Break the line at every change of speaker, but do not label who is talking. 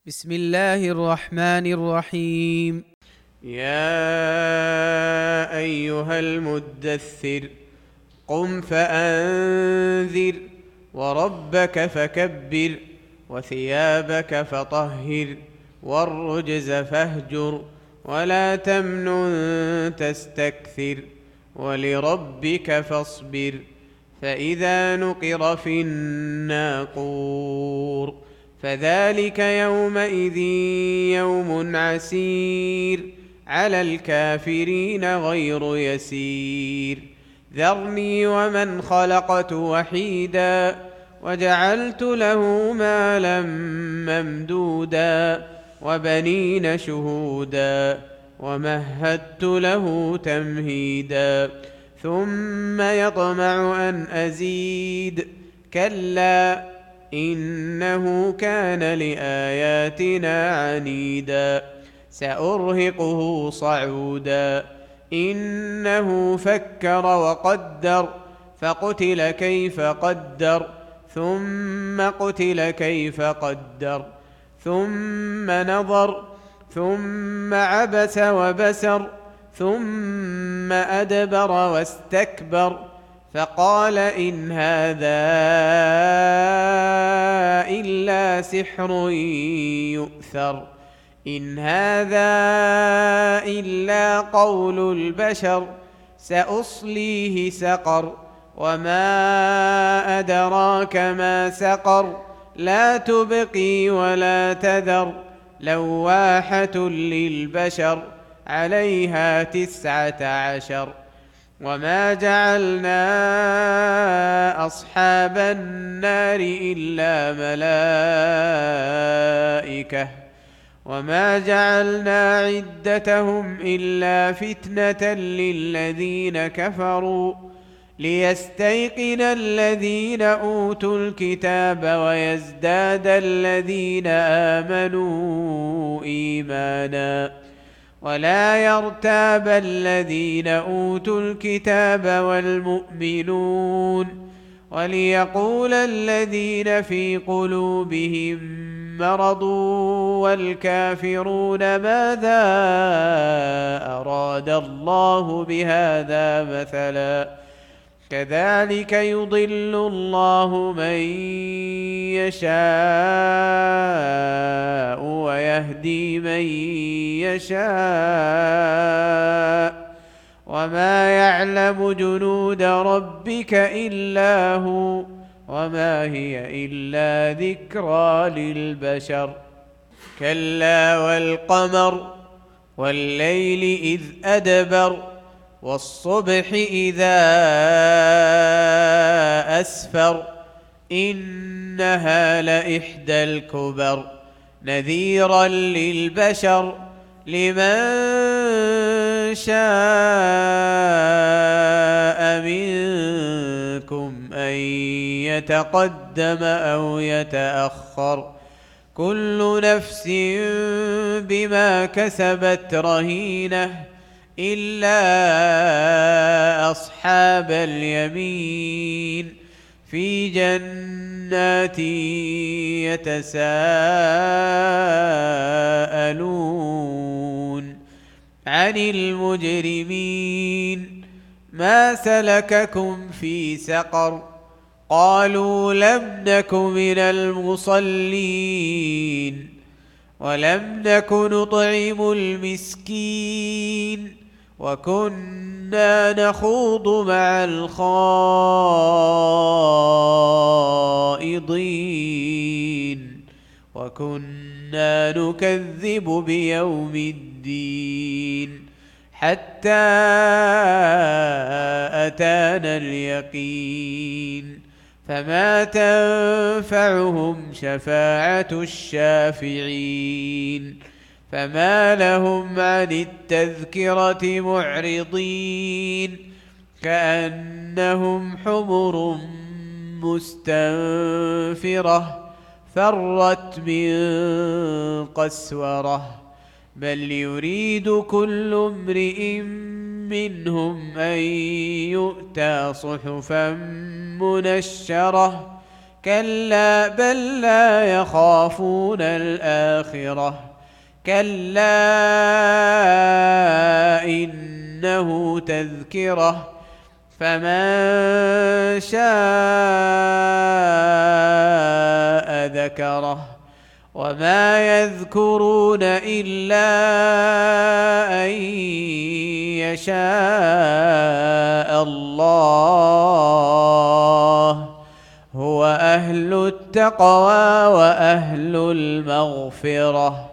بسم الله الرحمن الرحيم.
يا أيها المدثر قم فأنذر وربك فكبر وثيابك فطهر والرجز فاهجر ولا تمنن تستكثر ولربك فاصبر فإذا نقر في الناقور فذلك يومئذ يوم عسير على الكافرين غير يسير ذرني ومن خلقت وحيدا وجعلت له مالا ممدودا وبنين شهودا ومهدت له تمهيدا ثم يطمع أن أزيد كلا إنه كان لآياتنا عنيدا سأرهقه صعودا إنه فكر وقدر فقتل كيف قدر ثم قتل كيف قدر ثم نظر ثم عبس وبسر ثم أدبر واستكبر فقال إن هذا إلا سحر يؤثر إن هذا إلا قول البشر سأصليه سقر وما أدراك ما سقر لا تبقي ولا تذر لواحة للبشر عليها 19 وما جعلنا أصحاب النار إلا ملائكة وما جعلنا عدتهم إلا فتنة للذين كفروا ليستيقن الذين أوتوا الكتاب ويزداد الذين آمنوا إيمانا ولا يرتاب الذين أوتوا الكتاب والمؤمنون وليقول الذين في قلوبهم مرض والكافرون ماذا أراد الله بهذا مثلا كذلك يضل الله من يشاء ويهدي من يشاء وما يعلم جنود ربك إلا هو وما هي إلا ذكرى للبشر كلا والقمر والليل إذ أدبر والصبح إذا أسفر إنها لإحدى الكبر نذيرا للبشر لمن شاء منكم أن يتقدم أو يتأخر كل نفس بما كسبت رهينة إلا أصحاب اليمين في جنات يتساءلون عن المجرمين ما سلككم في سقر قالوا لم نك من المصلين ولم نك نطعم المسكين وكنا نخوض مع الخائضين وكنا نكذب بيوم الدين حتى أتانا اليقين فما تنفعهم شفاعة الشافعين فما لهم عن التذكرة معرضين كأنهم حمر مستنفرة فرت من قسورة بل يريد كل امرئ منهم أن يؤتى صحفا منشرة كلا بل لا يخافون الآخرة كلا إنه تذكرة فمن شاء ذكره وما يذكرون إلا أن يشاء الله هو أهل التقوى وأهل المغفرة